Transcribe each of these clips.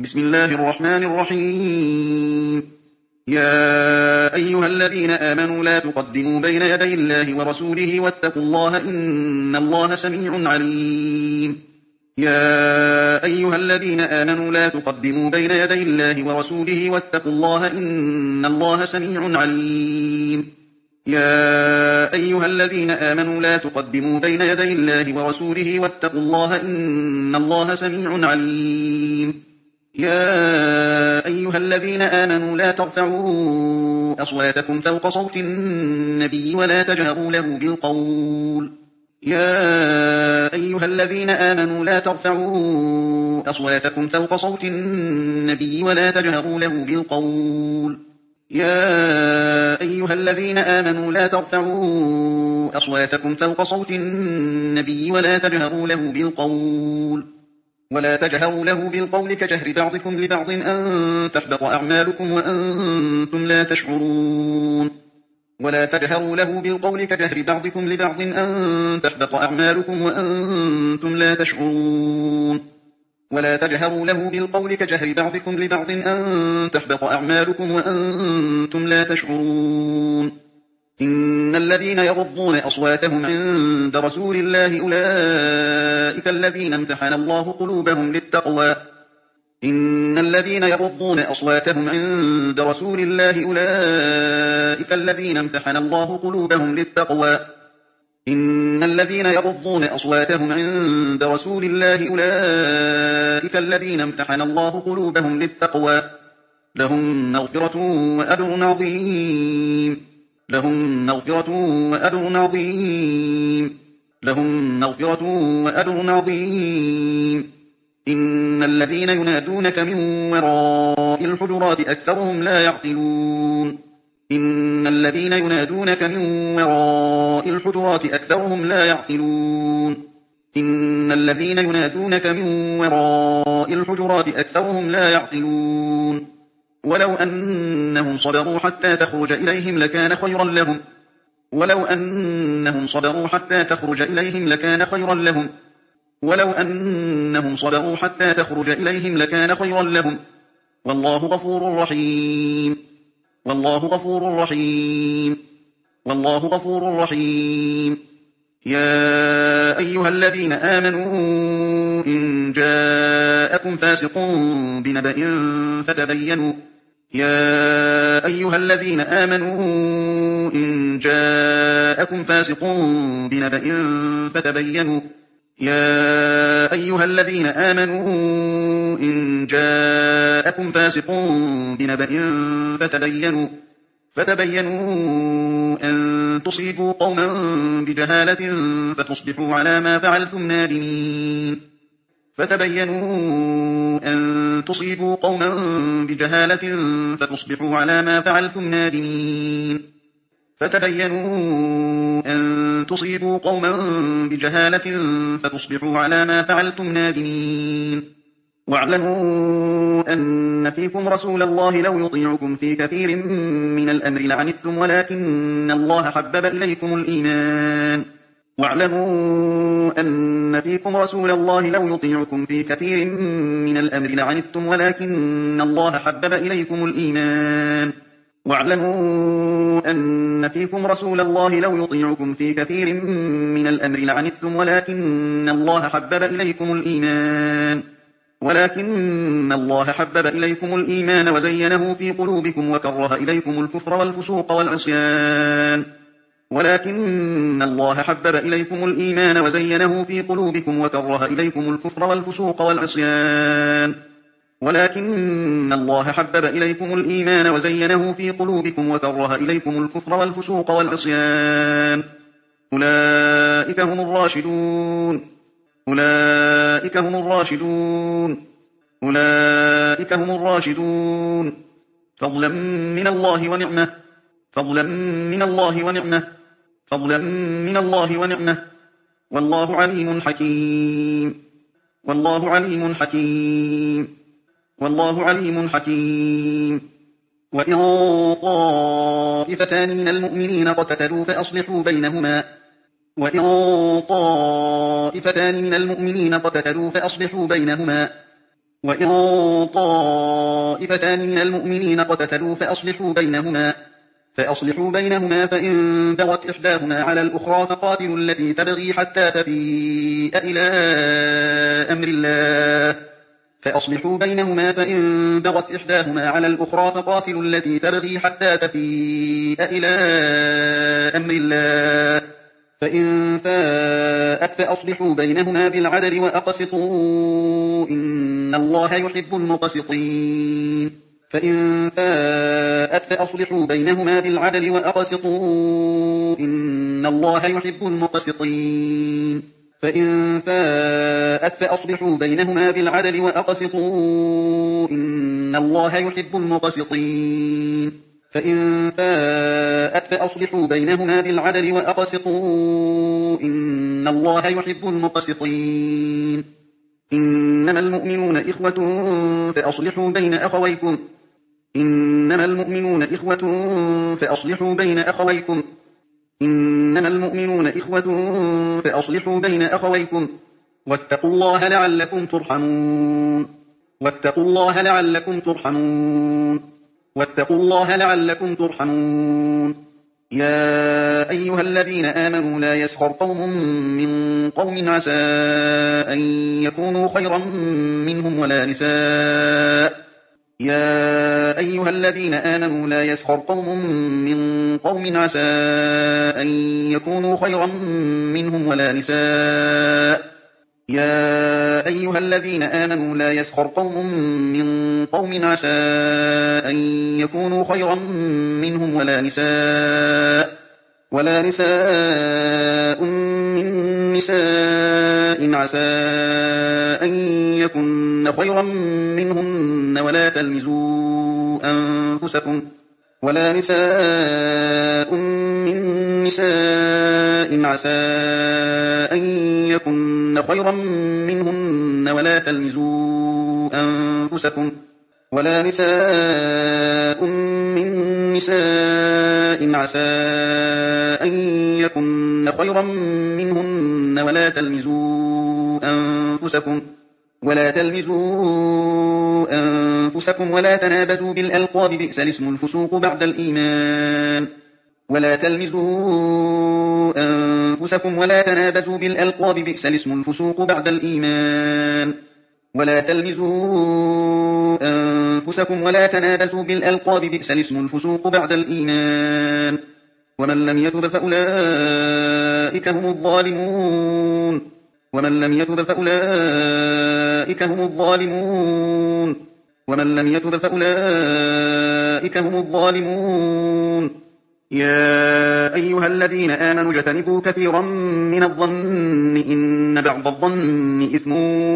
بسم الله الرحمن الرحيم. يا أيها الذين آمنوا لا تقدموا بين يدي الله ورسوله واتقوا الله إن الله سميع عليم. يا أيها الذين آمنوا لا تقدموا بين يدي الله ورسوله واتقوا الله إن الله سميع عليم. يا أيها الذين آمنوا لا تقدموا بين يدي الله ورسوله واتقوا الله إن الله سميع عليم. يا أيها الذين آمنوا لا ترفعوا أصواتكم فوق صوت النبي ولا تجهروا له بالقول. يا أيها الذين آمنوا لا ترفعوا أصواتكم فوق صوت النبي ولا تجهروا له بالقول. يا أيها الذين آمنوا لا ترفعوا أصواتكم فوق صوت النبي ولا تجهروا له بالقول كجهر بعضكم لبعض أن تحبط أعمالكم وأنتم لا تشعرون. ولا تجهروا له بالقول كجهر بعضكم لبعض أن تحبط أعمالكم وأنتم لا تشعرون. ولا تجهروا له بالقول كجهر بعضكم لبعض أن تحبط أعمالكم وأنتم لا تشعرون. إن الذين يغضون أصواتهم عند رسول الله أولئك الذين امتحن الله قلوبهم للتقوى. إن الذين يغضون أصواتهم عند رسول الله أولئك الذين امتحن الله قلوبهم للتقوى. إن الذين يغضون أصواتهم عند رسول الله أولئك الذين امتحن الله قلوبهم للتقوى لهم مغفرة وأجر عظيم. لهم مغفرة وأجر عظيم. لهم مغفرة وأجر عظيم. إن الذين ينادونك من وراء الحجرات أكثرهم لا يعقلون. إن الذين ينادونك من وراء الحجرات أكثرهم لا يعقلون. إن الذين ينادونك من وراء الحجرات أكثرهم لا يعقلون. ولو أنهم صبروا حتى تخرج إليهم لكان خيرا لهم. ولو أنهم صبروا حتى تخرج إليهم لكان خيرا لهم. ولو أنهم صبروا حتى تخرج إليهم لكان خيرا لهم. والله غفور رحيم. والله غفور رحيم. والله غفور رحيم. يا أيها الذين آمنوا إن جاءكم فاسق بنبأ فتبينوا. يا أيها الذين آمنوا إن جاءكم فاسق بنبأ فتبينوا. يا أيها الذين آمنوا إن جاءكم فاسق بنبأ فتبينوا أن تصيبوا قوما بجهالة فتصبحوا على ما فعلتم نادمين. فتبينوا أن تصيبوا قوما بجهالة فتصبحوا على ما فعلتم نادمين. فتبينوا أن تصيبوا قوما بجهالة فتصبحوا على ما فعلتم نادمين. واعلموا أن فيكم رسول الله لو يطيعكم في كثير من الأمر لعنتم ولكن الله حبب إليكم الإيمان. واعلموا أن فيكم رسول الله لو يطيعكم في كثير من الأمر لعنتم ولكن الله حبب إليكم الإيمان. واعلموا أن فيكم رسول الله لو يطيعكم في كثير من الأمر لعنتم ولكن الله حبب إليكم الإيمان وزينه في قلوبكم وكره إليكم الكفر والفسوق والعصيان. ولكن الله حبب إليكم الإيمان وزينه في قلوبكم وكره إليكم الكفر والفسوق والعصيان. ولكن الله حبب إليكم الإيمان وزينه في قلوبكم وكره إليكم الكفر والفسوق والعصيان. أولئك هم الراشدون. أولئك هم الراشدون. أولئك هم الراشدون. فضلا من الله ونعمة. فضلا من الله ونعمة. فضلا من الله ونعمة. والله عليم حكيم. والله عليم حكيم. والله عليم حكيم. وإن طائفتان من المؤمنين اقتتلوا فأصلحوا بينهما. وإن طائفتان من المؤمنين اقتتلوا فأصلحوا بينهما. وإن طائفتان من المؤمنين اقتتلوا فأصلحوا بينهما فإن بغت إحداهما على الأخرى فقاتلوا التي تبغي حتى تفيء إلى أمر الله فإن فاءت فأصلحوا بينهما بالعدل وأقسطوا إن الله يحب المقسطين إنما المؤمنون إخوة فأصلحوا بين أخويكم واتقوا الله لعلكم ترحمون يا أيها الذين آمنوا لا يسخر قوم من قوم عسى أن يكونوا خيرا منهم ولا نساء ولا نساء من نساء عسى أن يكن خيرا منهن ولا تلمزوا أنفسكم ولا تنابزوا بالألقاب بئس الاسم الفسوق بعد الإيمان ومن لم يتب فأولئك هم الظالمون يا أيها الذين آمنوا اجتنبوا كثيرا من الظن إن بعض الظن إثم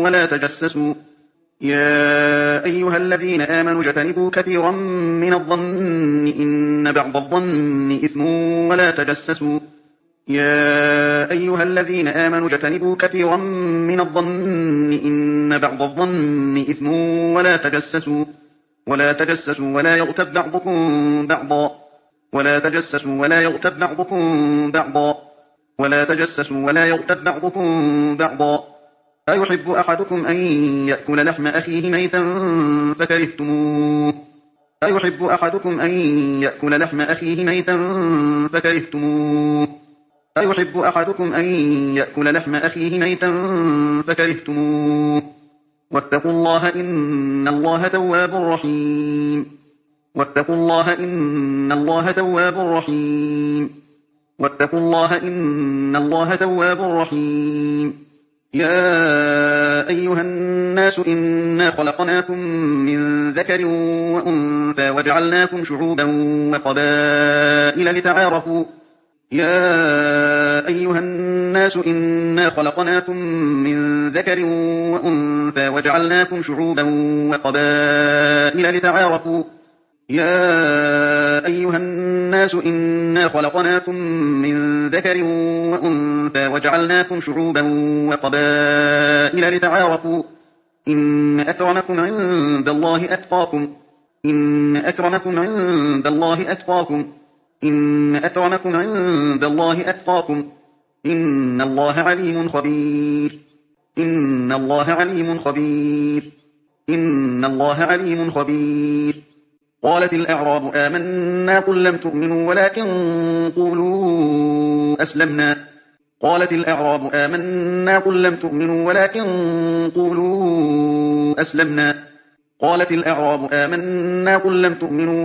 ولا تجسسوا ولا يغتب بعضكم بعضا أيحب أحدكم أن يأكل لحم أخيه ميتا فكرهتموه واتقوا الله إن الله تواب رحيم يا أيها الناس إنا خلقناكم من ذكر وأنثى وجعلناكم شعوبا وقبائل لتعارفوا إن أكرمكم عند الله أتقاكم إن الله عليم خبير إن الله عليم خبير. قالت الأعراب آمنا قل لم تؤمنوا ولكن قولوا أسلمنا قالت الأعراب آمنا قل لم تؤمنوا ولكن قولوا أسلمنا قالت الأعراب آمنا قل لم تؤمنوا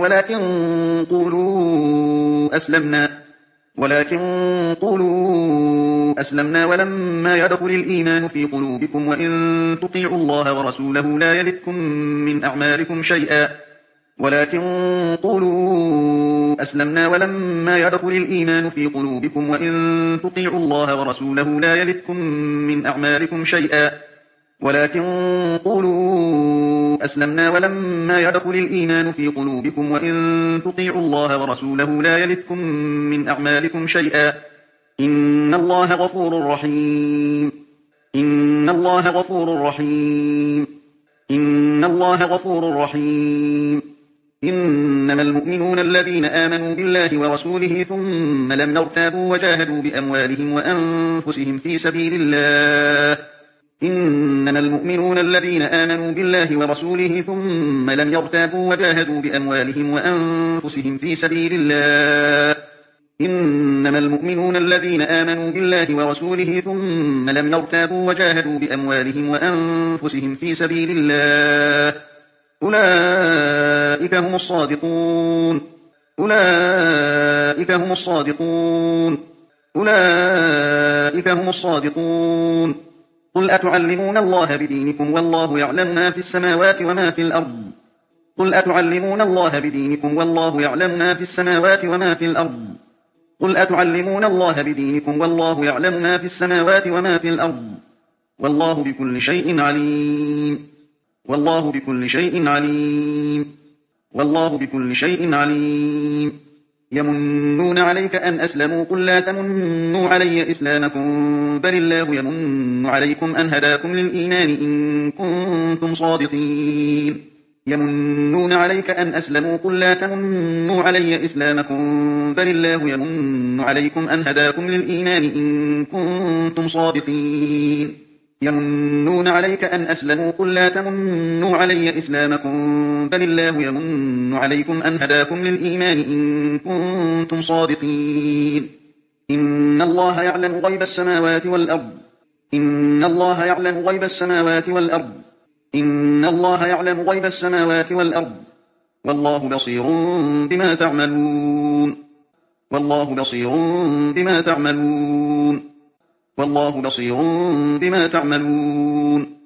ولكن قولوا أسلمنا ولما يدخل الإيمان في قلوبكم وإن تطيعوا الله ورسوله لا يلدكم من أعمالكم شيئا ولكن قولوا أسلمنا ولما يدخل الإيمان في قلوبكم وإن تطيعوا الله ورسوله لا يلدكم من أعمالكم شيئا ولكن قولوا أسلمنا ولما يدخل الإيمان في قلوبكم وإن تطيعوا الله ورسوله لا يلدكم من أعمالكم شيئا إن الله غفور رحيم إن الله غفور رحيم إن الله غفور رحيم إنما المؤمنون الذين آمنوا بالله ورسوله ثم لم يرتابوا وجاهدوا بأموالهم وأنفسهم في سبيل الله إنما المؤمنون الذين آمنوا بالله ورسوله ثم لم يرتابوا وجاهدوا بأموالهم وأنفسهم في سبيل الله إنما المؤمنون الذين آمنوا بالله ورسوله ثم لم يرتابوا وجاهدوا بأموالهم وأنفسهم في سبيل الله أولئك هم الصادقون أولئك هم الصادقون أولئك هم الصادقون قل أتعلمون الله بدينكم والله يعلم ما في السماوات وما في الأرض قل أتعلمون الله بدينكم والله يعلم ما في السماوات وما في الأرض قل أتعلمون الله بدينكم والله يعلم ما في السماوات وما في الأرض والله بكل شيء عليم والله بكل شيء عليم والله بكل شيء عليم يمنون عليك أن أسلموا قل لا تمنوا علي إسلامكم بل الله يمن عليكم أن هداكم للإيمان إن كنتم صادقين يمنون عليك أن أسلموا قل لا تمنوا علي إسلامكم بل الله يمن عليكم أن هداكم للإيمان إن كنتم صادقين يمنون عليك أن أسلموا قل لا تمنوا علي إسلامكم بل الله يمن عليكم أن هداكم للإيمان إن كنتم صادقين إن الله يعلم غيب السماوات والأرض إن الله يعلم غيب السماوات والأرض إن الله يعلم غيب السماوات والأرض والله بصير بما تعملون والله بصير بما تعملون والله بصير بما تعملون